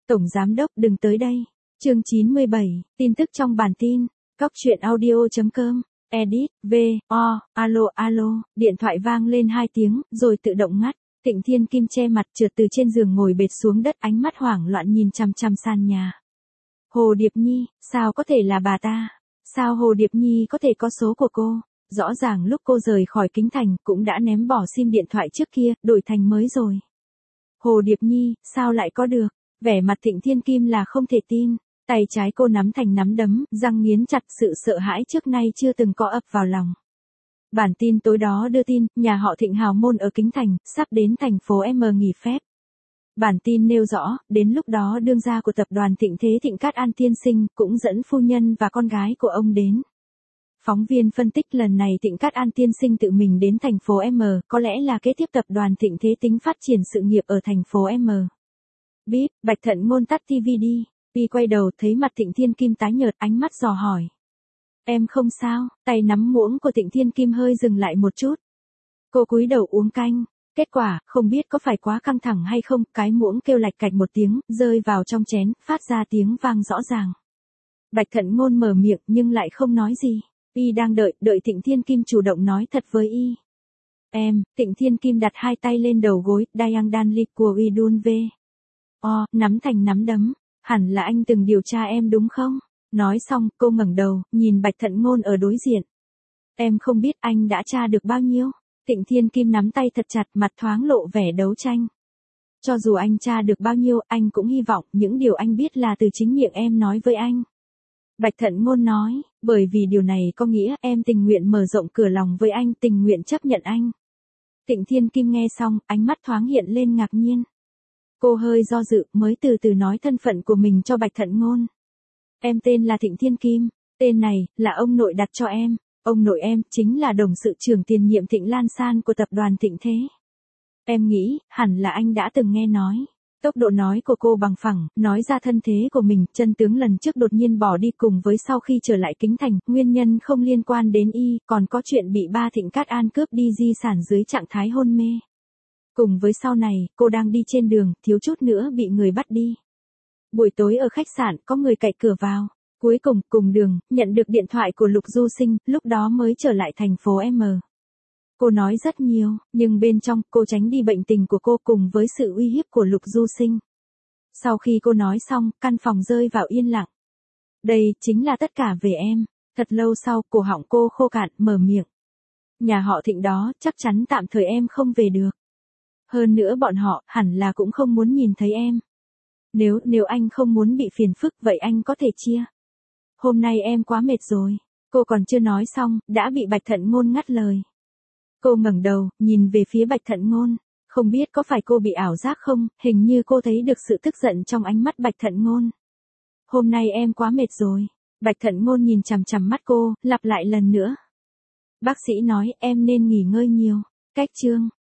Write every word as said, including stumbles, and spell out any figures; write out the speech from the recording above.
Tổng giám đốc đừng tới đây. Chương chín mươi bảy, tin tức trong bản tin. Cóc truyện audio chấm com. Edit, V, O, alo alo, điện thoại vang lên hai tiếng, rồi tự động ngắt. Tịnh Thiên Kim che mặt trượt từ trên giường ngồi bệt xuống đất, ánh mắt hoảng loạn nhìn chằm chằm sàn nhà. Hồ Điệp Nhi, sao có thể là bà ta? Sao Hồ Điệp Nhi có thể có số của cô? Rõ ràng lúc cô rời khỏi Kính Thành cũng đã ném bỏ sim điện thoại trước kia, đổi thành mới rồi. Hồ Điệp Nhi, sao lại có được? Vẻ mặt Tịnh Thiên Kim là không thể tin. Tay trái cô nắm thành nắm đấm, răng nghiến chặt, sự sợ hãi trước nay chưa từng có ập vào lòng. Bản tin tối đó đưa tin, nhà họ Thịnh hào môn ở Kính Thành, sắp đến thành phố M nghỉ phép. Bản tin nêu rõ, đến lúc đó đương gia của tập đoàn Thịnh Thế Thịnh Cát An tiên sinh cũng dẫn phu nhân và con gái của ông đến. Phóng viên phân tích lần này Thịnh Cát An tiên sinh tự mình đến thành phố M, có lẽ là kế tiếp tập đoàn Thịnh Thế tính phát triển sự nghiệp ở thành phố M. Bíp, Bạch Thận Ngôn tắt ti vi đi. Pi quay đầu thấy mặt Tịnh Thiên Kim tái nhợt, ánh mắt dò hỏi. Em không sao? Tay nắm muỗng của Tịnh Thiên Kim hơi dừng lại một chút. Cô cúi đầu uống canh. Kết quả, không biết có phải quá căng thẳng hay không, cái muỗng kêu lạch cạch một tiếng, rơi vào trong chén, phát ra tiếng vang rõ ràng. Bạch Thận Ngôn mở miệng nhưng lại không nói gì. Y đang đợi, đợi Tịnh Thiên Kim chủ động nói thật với Y. Em, Tịnh Thiên Kim đặt hai tay lên đầu gối, Dayang Dan Lik của Y Dun V. O, nắm thành nắm đấm. Hẳn là anh từng điều tra em đúng không? Nói xong, cô ngẩng đầu, nhìn Bạch Thận Ngôn ở đối diện. Em không biết anh đã tra được bao nhiêu. Tịnh Thiên Kim nắm tay thật chặt, mặt thoáng lộ vẻ đấu tranh. Cho dù anh tra được bao nhiêu, anh cũng hy vọng những điều anh biết là từ chính miệng em nói với anh. Bạch Thận Ngôn nói, bởi vì điều này có nghĩa em tình nguyện mở rộng cửa lòng với anh, tình nguyện chấp nhận anh. Tịnh Thiên Kim nghe xong, ánh mắt thoáng hiện lên ngạc nhiên. Cô hơi do dự, mới từ từ nói thân phận của mình cho Bạch Thận Ngôn. Em tên là Tịnh Thiên Kim, tên này là ông nội đặt cho em. Ông nội em chính là đồng sự trưởng tiền nhiệm Thịnh Lan San của tập đoàn Thịnh Thế. Em nghĩ, hẳn là anh đã từng nghe nói. Tốc độ nói của cô bằng phẳng, nói ra thân thế của mình, chân tướng lần trước đột nhiên bỏ đi cùng với sau khi trở lại Kính Thành, nguyên nhân không liên quan đến Y, còn có chuyện bị ba Thịnh Cát An cướp đi di sản dưới trạng thái hôn mê. Cùng với sau này, cô đang đi trên đường, thiếu chút nữa bị người bắt đi. Buổi tối ở khách sạn, có người cậy cửa vào. Cuối cùng, cùng đường, nhận được điện thoại của Lục Du Sinh, lúc đó mới trở lại thành phố M. Cô nói rất nhiều, nhưng bên trong, cô tránh đi bệnh tình của cô cùng với sự uy hiếp của Lục Du Sinh. Sau khi cô nói xong, căn phòng rơi vào yên lặng. Đây, chính là tất cả về em. Thật lâu sau, cổ họng cô khô cạn, mở miệng. Nhà họ Thịnh đó, chắc chắn tạm thời em không về được. Hơn nữa bọn họ, hẳn là cũng không muốn nhìn thấy em. Nếu, nếu anh không muốn bị phiền phức, vậy anh có thể chia. Hôm nay em quá mệt rồi. Cô còn chưa nói xong, đã bị Bạch Thận Ngôn ngắt lời. Cô ngẩng đầu, nhìn về phía Bạch Thận Ngôn. Không biết có phải cô bị ảo giác không, hình như cô thấy được sự tức giận trong ánh mắt Bạch Thận Ngôn. Hôm nay em quá mệt rồi. Bạch Thận Ngôn nhìn chằm chằm mắt cô, lặp lại lần nữa. Bác sĩ nói em nên nghỉ ngơi nhiều. Cách chương.